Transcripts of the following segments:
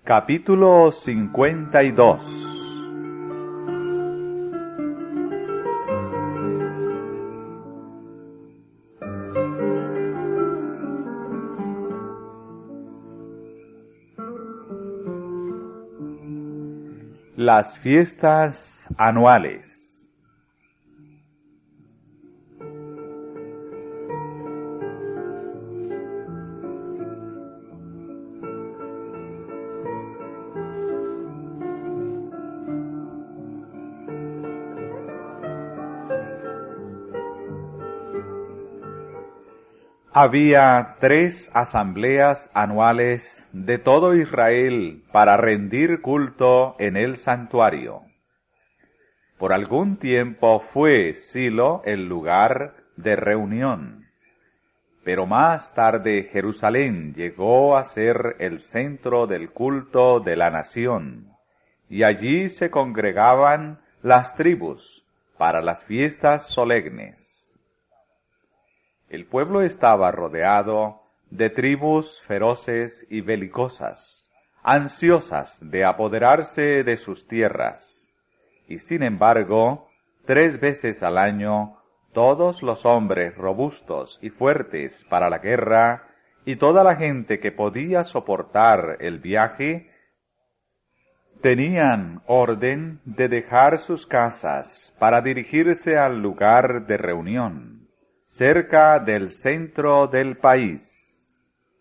Capítulo 52. Las fiestas anuales. Había 3 asambleas anuales de todo Israel para rendir culto en el santuario. Por algún tiempo fue Silo el lugar de reunión, pero más tarde Jerusalén llegó a ser el centro del culto de la nación, y allí se congregaban las tribus para las fiestas solemnes. El pueblo estaba rodeado de tribus feroces y belicosas, ansiosas de apoderarse de sus tierras, y sin embargo, 3 veces al año, todos los hombres robustos y fuertes para la guerra, y toda la gente que podía soportar el viaje, tenían orden de dejar sus casas para dirigirse al lugar de reunión, cerca del centro del país.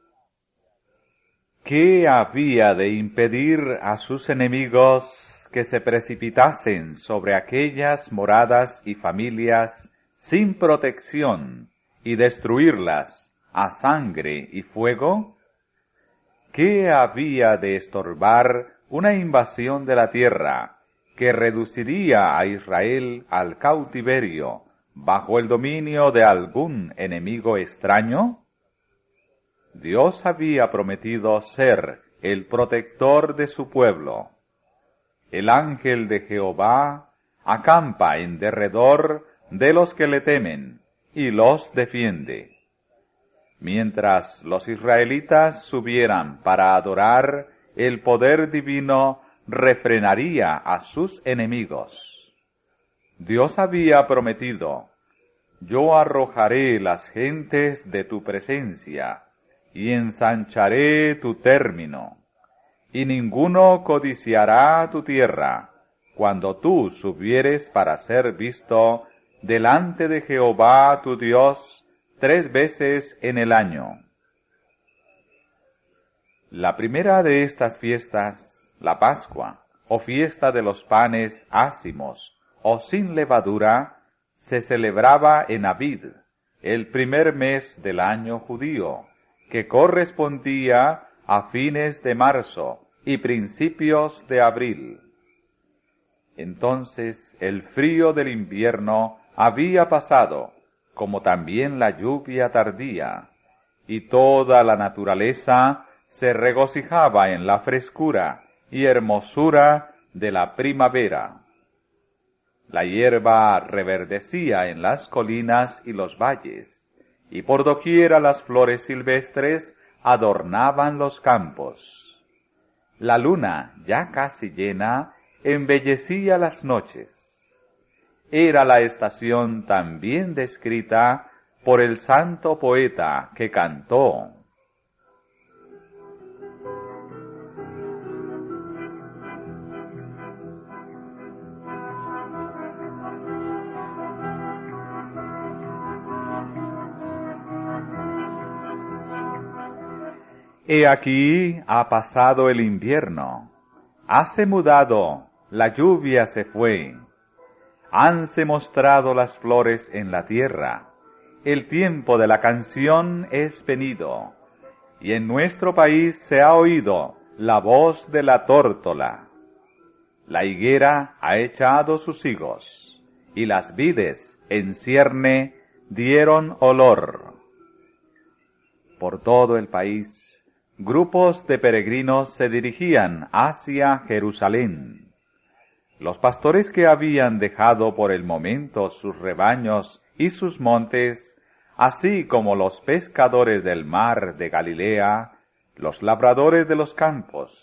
¿Qué había de impedir a sus enemigos que se precipitasen sobre aquellas moradas y familias sin protección y destruirlas a sangre y fuego? ¿Qué había de estorbar una invasión de la tierra que reduciría a Israel al cautiverio bajo el dominio de algún enemigo extraño? Dios había prometido ser el protector de su pueblo. El ángel de Jehová acampa en derredor de los que le temen y los defiende. Mientras los israelitas subieran para adorar, el poder divino refrenaría a sus enemigos. Dios había prometido: yo arrojaré las gentes de tu presencia, y ensancharé tu término, y ninguno codiciará tu tierra, cuando tú subieres para ser visto delante de Jehová tu Dios 3 veces en el año. La primera de estas fiestas, la Pascua, o fiesta de los panes ácimos, o sin levadura, se celebraba en Abid, el primer mes del año judío, que correspondía a fines de marzo y principios de abril. Entonces el frío del invierno había pasado, como también la lluvia tardía, y toda la naturaleza se regocijaba en la frescura y hermosura de la primavera. La hierba reverdecía en las colinas y los valles, y por doquiera las flores silvestres adornaban los campos. La luna, ya casi llena, embellecía las noches. Era la estación también descrita por el santo poeta que cantó: he aquí ha pasado el invierno, hase mudado, la lluvia se fue, hanse mostrado las flores en la tierra, el tiempo de la canción es venido, y en nuestro país se ha oído la voz de la tórtola. La higuera ha echado sus higos, y las vides en cierne dieron olor. Por todo el país, grupos de peregrinos se dirigían hacia Jerusalén. Los pastores que habían dejado por el momento sus rebaños y sus montes, así como los pescadores del mar de Galilea, los labradores de los campos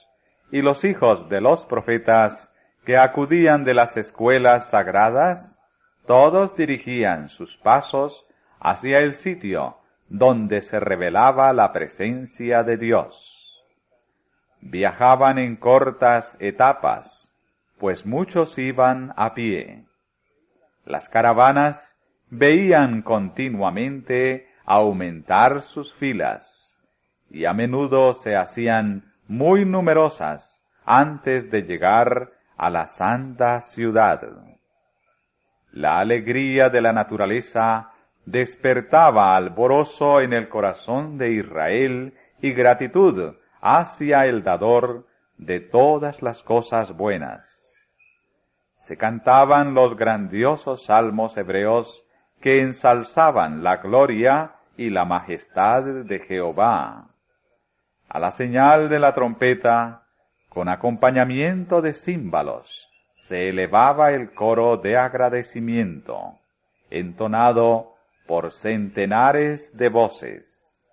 y los hijos de los profetas que acudían de las escuelas sagradas, todos dirigían sus pasos hacia el sitio donde se revelaba la presencia de Dios. Viajaban en cortas etapas, pues muchos iban a pie. Las caravanas veían continuamente aumentar sus filas, y a menudo se hacían muy numerosas antes de llegar a la santa ciudad. La alegría de la naturaleza despertaba alborozo en el corazón de Israel y gratitud hacia el dador de todas las cosas buenas. Se cantaban los grandiosos salmos hebreos que ensalzaban la gloria y la majestad de Jehová. A la señal de la trompeta, con acompañamiento de címbalos, se elevaba el coro de agradecimiento, entonado por centenares de voces.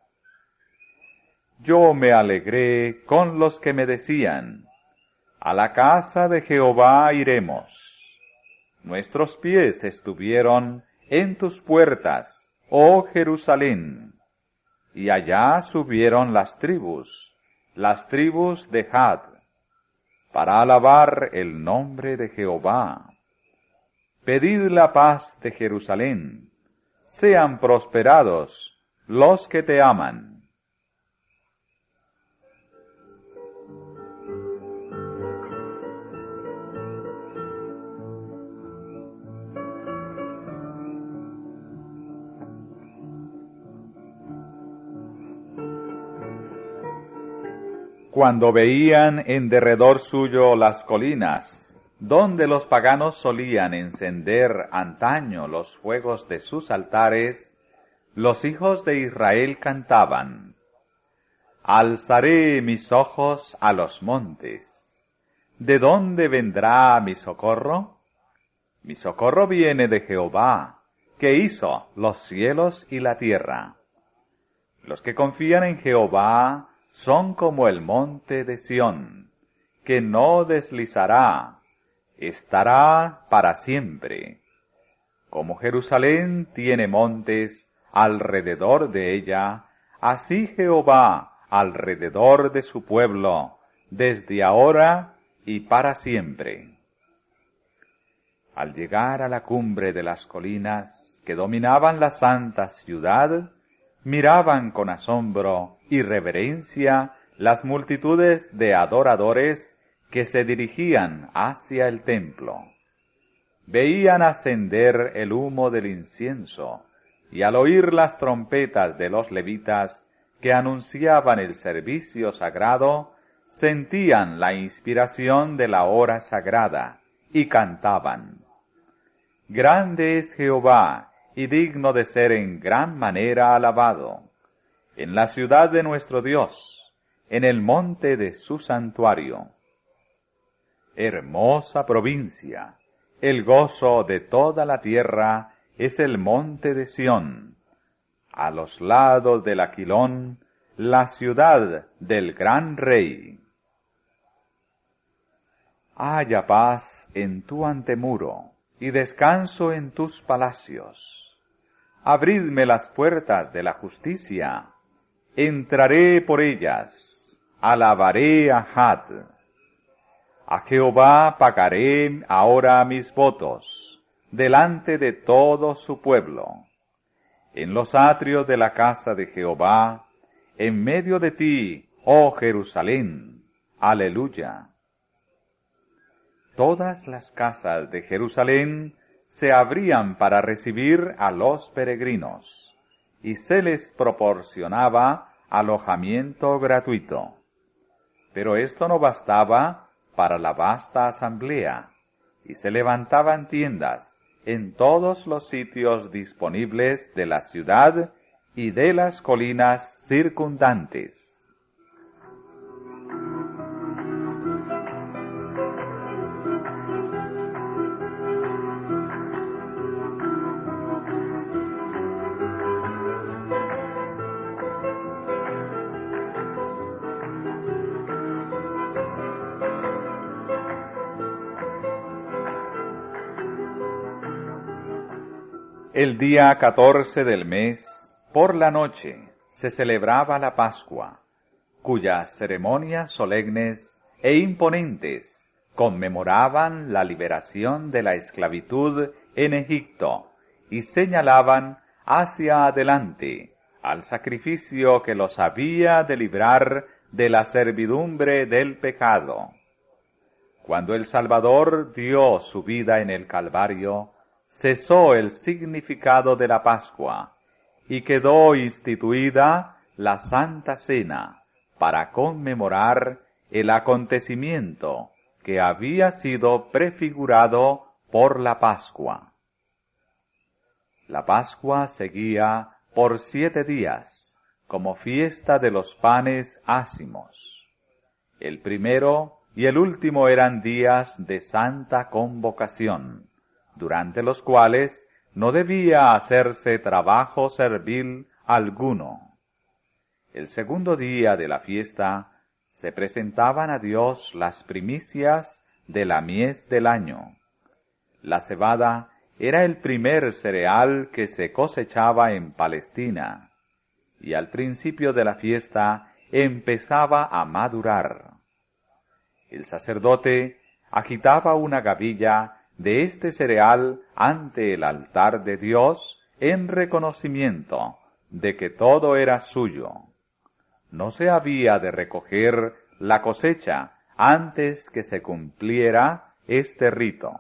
Yo me alegré con los que me decían, a la casa de Jehová iremos. Nuestros pies estuvieron en tus puertas, oh Jerusalén, y allá subieron las tribus de Gad, para alabar el nombre de Jehová. Pedid la paz de Jerusalén, sean prosperados los que te aman. Cuando veían en derredor suyo las colinas, donde los paganos solían encender antaño los fuegos de sus altares, los hijos de Israel cantaban, alzaré mis ojos a los montes. ¿De dónde vendrá mi socorro? Mi socorro viene de Jehová, que hizo los cielos y la tierra. Los que confían en Jehová son como el monte de Sión, que no deslizará, estará para siempre. Como Jerusalén tiene montes alrededor de ella, así Jehová alrededor de su pueblo, desde ahora y para siempre. Al llegar a la cumbre de las colinas que dominaban la santa ciudad, miraban con asombro y reverencia las multitudes de adoradores que se dirigían hacia el templo. Veían ascender el humo del incienso, y al oír las trompetas de los levitas que anunciaban el servicio sagrado, sentían la inspiración de la hora sagrada, y cantaban, Grande es Jehová, y digno de ser en gran manera alabado, en la ciudad de nuestro Dios, en el monte de su santuario. Hermosa provincia, el gozo de toda la tierra es el monte de Sión, a los lados del Aquilón, la ciudad del gran rey. Haya paz en tu antemuro, y descanso en tus palacios. Abridme las puertas de la justicia, entraré por ellas, alabaré a Had. A Jehová pagaré ahora mis votos, delante de todo su pueblo. En los atrios de la casa de Jehová, en medio de ti, oh Jerusalén. Aleluya. Todas las casas de Jerusalén se abrían para recibir a los peregrinos, y se les proporcionaba alojamiento gratuito. Pero esto no bastaba para la vasta asamblea, y se levantaban tiendas en todos los sitios disponibles de la ciudad y de las colinas circundantes. El día 14 del mes, por la noche, se celebraba la Pascua, cuyas ceremonias solemnes e imponentes conmemoraban la liberación de la esclavitud en Egipto y señalaban hacia adelante al sacrificio que los había de librar de la servidumbre del pecado. Cuando el Salvador dio su vida en el Calvario, cesó el significado de la Pascua y quedó instituida la Santa Cena para conmemorar el acontecimiento que había sido prefigurado por la Pascua. La Pascua seguía por 7 días, como fiesta de los panes ácimos. El primero y el último eran días de santa convocación, durante los cuales no debía hacerse trabajo servil alguno. El segundo día de la fiesta se presentaban a Dios las primicias de la mies del año. La cebada era el primer cereal que se cosechaba en Palestina, y al principio de la fiesta empezaba a madurar. El sacerdote agitaba una gavilla de este cereal ante el altar de Dios en reconocimiento de que todo era suyo. No se había de recoger la cosecha antes que se cumpliera este rito.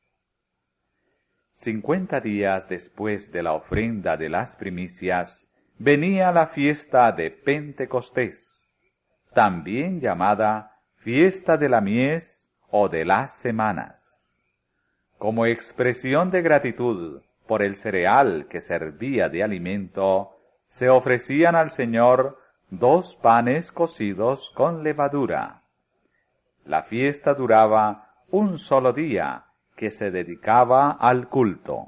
50 días después de la ofrenda de las primicias, venía la fiesta de Pentecostés, también llamada fiesta de la mies o de las semanas. Como expresión de gratitud por el cereal que servía de alimento, se ofrecían al Señor 2 panes cocidos con levadura. La fiesta duraba un solo día, que se dedicaba al culto.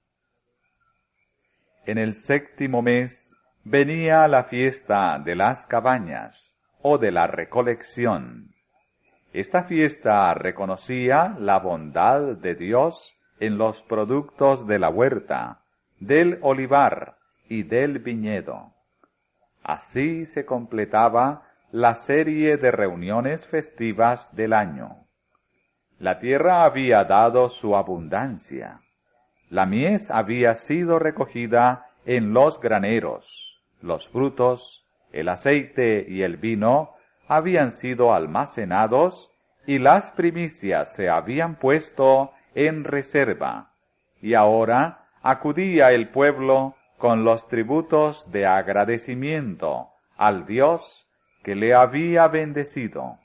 En el 7º mes venía la fiesta de las cabañas, o de la recolección. Esta fiesta reconocía la bondad de Dios en los productos de la huerta, del olivar y del viñedo. Así se completaba la serie de reuniones festivas del año. La tierra había dado su abundancia. La mies había sido recogida en los graneros. Los frutos, el aceite y el vino habían sido almacenados y las primicias se habían puesto en reserva. Y ahora acudía el pueblo con los tributos de agradecimiento al Dios que le había bendecido.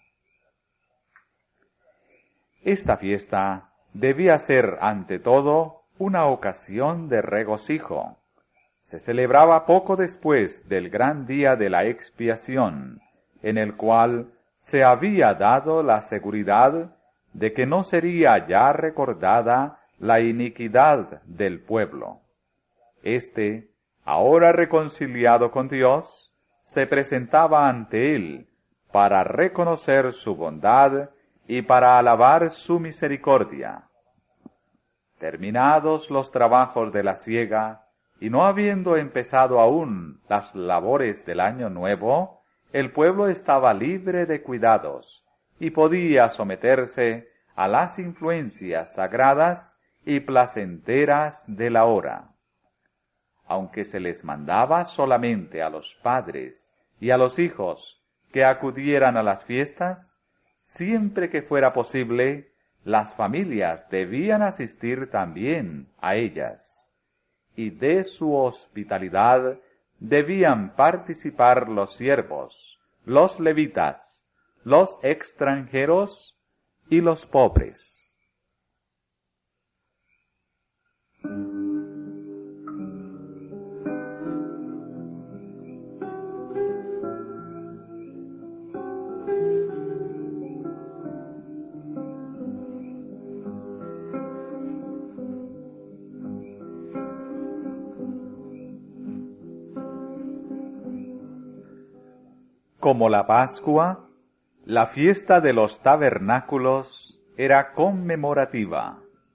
Esta fiesta debía ser, ante todo, una ocasión de regocijo. Se celebraba poco después del gran día de la expiación, en el cual se había dado la seguridad de que no sería ya recordada la iniquidad del pueblo. Este, ahora reconciliado con Dios, se presentaba ante él para reconocer su bondad y para alabar su misericordia. Terminados los trabajos de la siega, y no habiendo empezado aún las labores del año nuevo, el pueblo estaba libre de cuidados, y podía someterse a las influencias sagradas y placenteras de la hora. Aunque se les mandaba solamente a los padres y a los hijos que acudieran a las fiestas, siempre que fuera posible, las familias debían asistir también a ellas, y de su hospitalidad debían participar los siervos, los levitas, los extranjeros y los pobres. Como la Pascua, la fiesta de los tabernáculos era conmemorativa.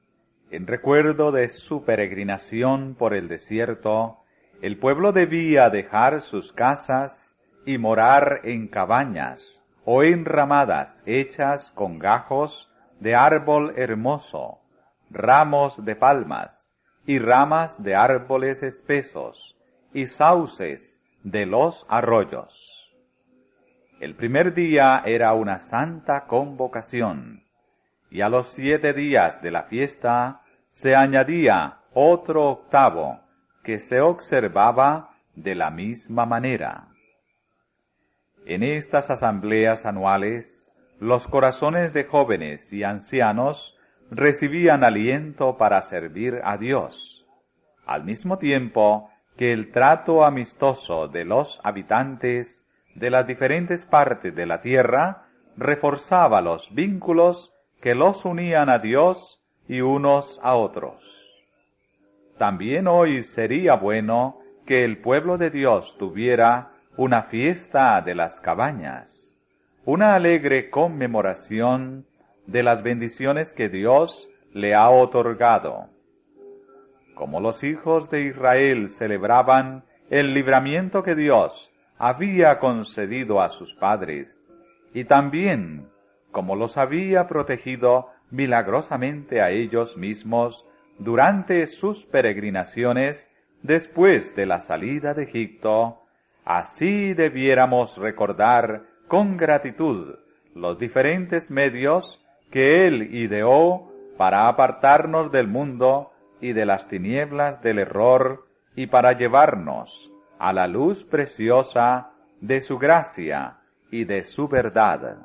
En recuerdo de su peregrinación por el desierto, el pueblo debía dejar sus casas y morar en cabañas o en ramadas hechas con gajos de árbol hermoso, ramos de palmas y ramas de árboles espesos y sauces de los arroyos. El primer día era una santa convocación, y a los 7 días de la fiesta se añadía otro octavo que se observaba de la misma manera. En estas asambleas anuales, los corazones de jóvenes y ancianos recibían aliento para servir a Dios, al mismo tiempo que el trato amistoso de los habitantes de las diferentes partes de la tierra reforzaba los vínculos que los unían a Dios y unos a otros. También hoy sería bueno que el pueblo de Dios tuviera una fiesta de las cabañas, una alegre conmemoración de las bendiciones que Dios le ha otorgado. Como los hijos de Israel celebraban el libramiento que Dios había concedido a sus padres, y también como los había protegido milagrosamente a ellos mismos durante sus peregrinaciones después de la salida de Egipto, así debiéramos recordar con gratitud los diferentes medios que Él ideó para apartarnos del mundo y de las tinieblas del error y para llevarnos a la luz preciosa de su gracia y de su verdad.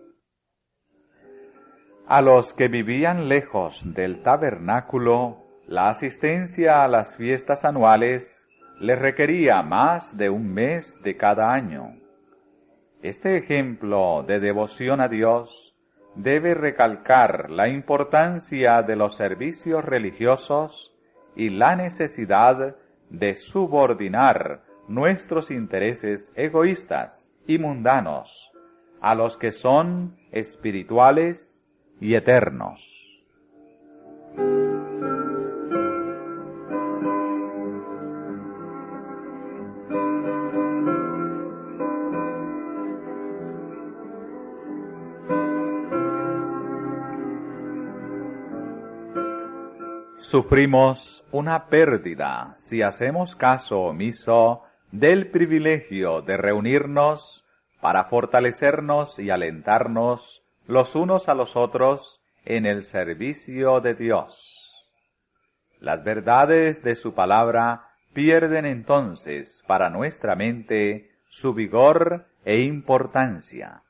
A los que vivían lejos del tabernáculo, la asistencia a las fiestas anuales les requería más de un mes de cada año. Este ejemplo de devoción a Dios debe recalcar la importancia de los servicios religiosos y la necesidad de subordinar nuestros intereses egoístas y mundanos a los que son espirituales y eternos. Sufrimos una pérdida si hacemos caso omiso del privilegio de reunirnos para fortalecernos y alentarnos los unos a los otros en el servicio de Dios. Las verdades de su palabra pierden entonces para nuestra mente su vigor e importancia.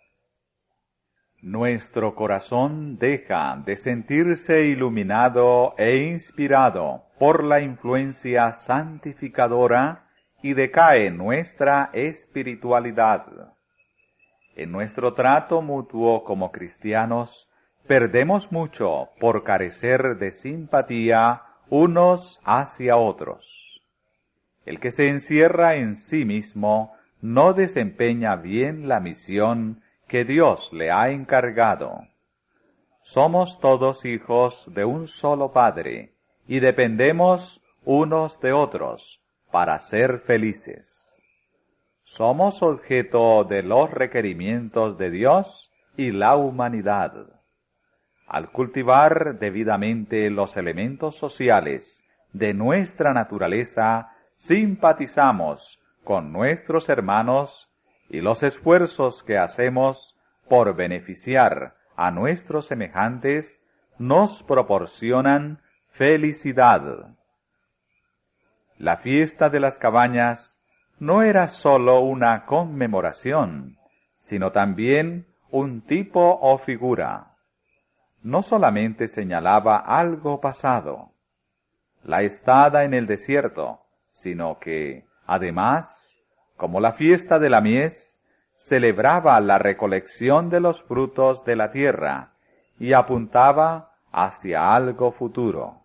Nuestro corazón deja de sentirse iluminado e inspirado por la influencia santificadora y decae nuestra espiritualidad. En nuestro trato mutuo como cristianos, perdemos mucho por carecer de simpatía unos hacia otros. El que se encierra en sí mismo no desempeña bien la misión que Dios le ha encargado. Somos todos hijos de un solo Padre y dependemos unos de otros para ser felices. Somos objeto de los requerimientos de Dios y la humanidad. Al cultivar debidamente los elementos sociales de nuestra naturaleza, simpatizamos con nuestros hermanos y los esfuerzos que hacemos por beneficiar a nuestros semejantes nos proporcionan felicidad. La fiesta de las cabañas no era sólo una conmemoración, sino también un tipo o figura. No solamente señalaba algo pasado, la estada en el desierto, sino que, además, como la fiesta de la mies, celebraba la recolección de los frutos de la tierra y apuntaba hacia algo futuro.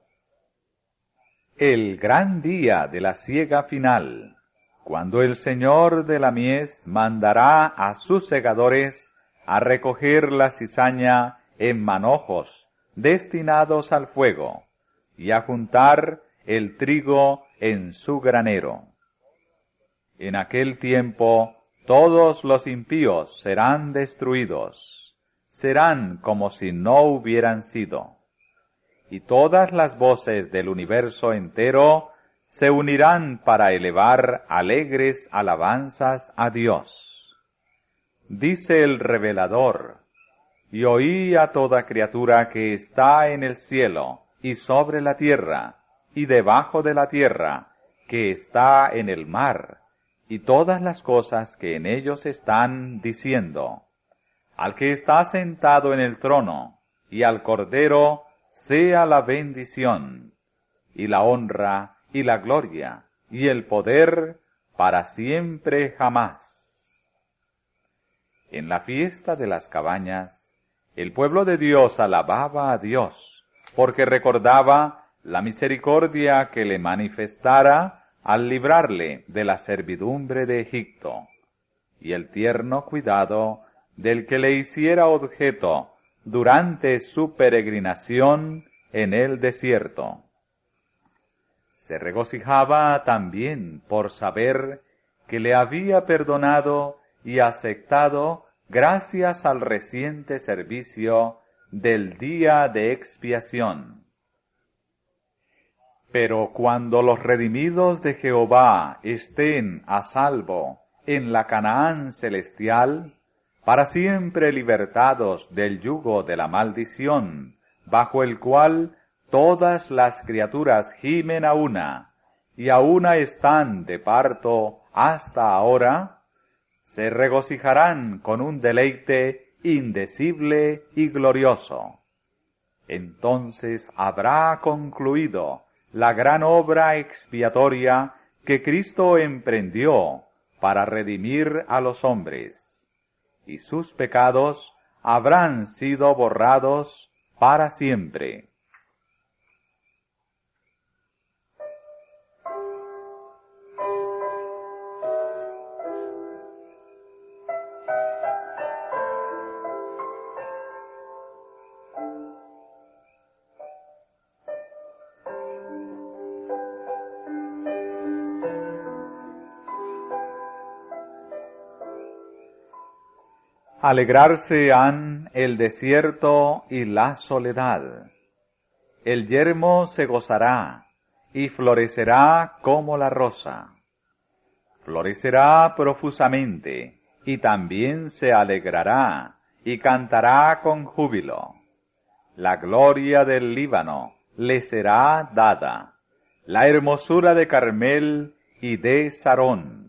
El gran día de la siega final, cuando el Señor de la mies mandará a sus segadores a recoger la cizaña en manojos destinados al fuego, y a juntar el trigo en su granero. En aquel tiempo todos los impíos serán destruidos, serán como si no hubieran sido. Y todas las voces del universo entero se unirán para elevar alegres alabanzas a Dios. Dice el revelador: y oí a toda criatura que está en el cielo, y sobre la tierra, y debajo de la tierra, que está en el mar, y todas las cosas que en ellos están, diciendo: al que está sentado en el trono, y al Cordero, sea la bendición, y la honra, y la gloria, y el poder, para siempre jamás. En la fiesta de las cabañas, el pueblo de Dios alababa a Dios, porque recordaba la misericordia que le manifestara al librarle de la servidumbre de Egipto, y el tierno cuidado del que le hiciera objeto durante su peregrinación en el desierto. Se regocijaba también por saber que le había perdonado y aceptado gracias al reciente servicio del día de expiación. Pero cuando los redimidos de Jehová estén a salvo en la Canaán celestial, para siempre libertados del yugo de la maldición, bajo el cual todas las criaturas gimen a una, y a una están de parto hasta ahora, se regocijarán con un deleite indecible y glorioso. Entonces habrá concluido la gran obra expiatoria que Cristo emprendió para redimir a los hombres, y sus pecados habrán sido borrados para siempre. Alegrarse han el desierto y la soledad. El yermo se gozará y florecerá como la rosa. Florecerá profusamente y también se alegrará y cantará con júbilo. La gloria del Líbano le será dada, la hermosura de Carmel y de Sarón.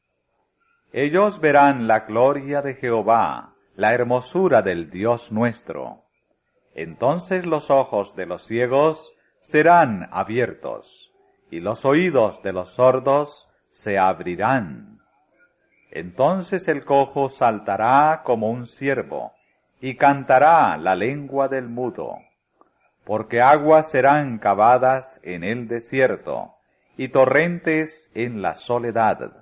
Ellos verán la gloria de Jehová, la hermosura del Dios nuestro. Entonces los ojos de los ciegos serán abiertos, y los oídos de los sordos se abrirán. Entonces el cojo saltará como un ciervo, y cantará la lengua del mudo. Porque aguas serán cavadas en el desierto, y torrentes en la soledad.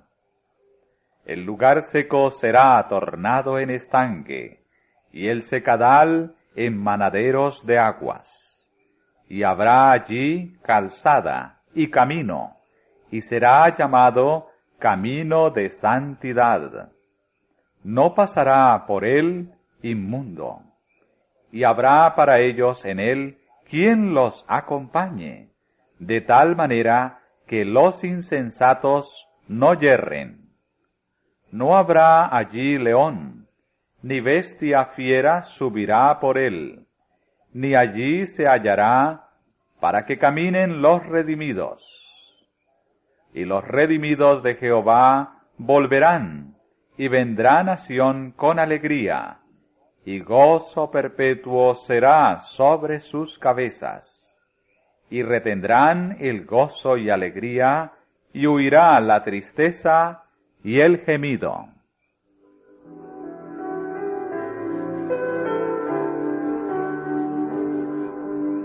El lugar seco será tornado en estanque, y el secadal en manaderos de aguas. Y habrá allí calzada y camino, y será llamado camino de santidad. No pasará por él inmundo, y habrá para ellos en él quien los acompañe, de tal manera que los insensatos no yerren. No habrá allí león, ni bestia fiera subirá por él, ni allí se hallará para que caminen los redimidos. Y los redimidos de Jehová volverán, y vendrá nación con alegría, y gozo perpetuo será sobre sus cabezas. Y retendrán el gozo y alegría, y huirá la tristeza y el gemido.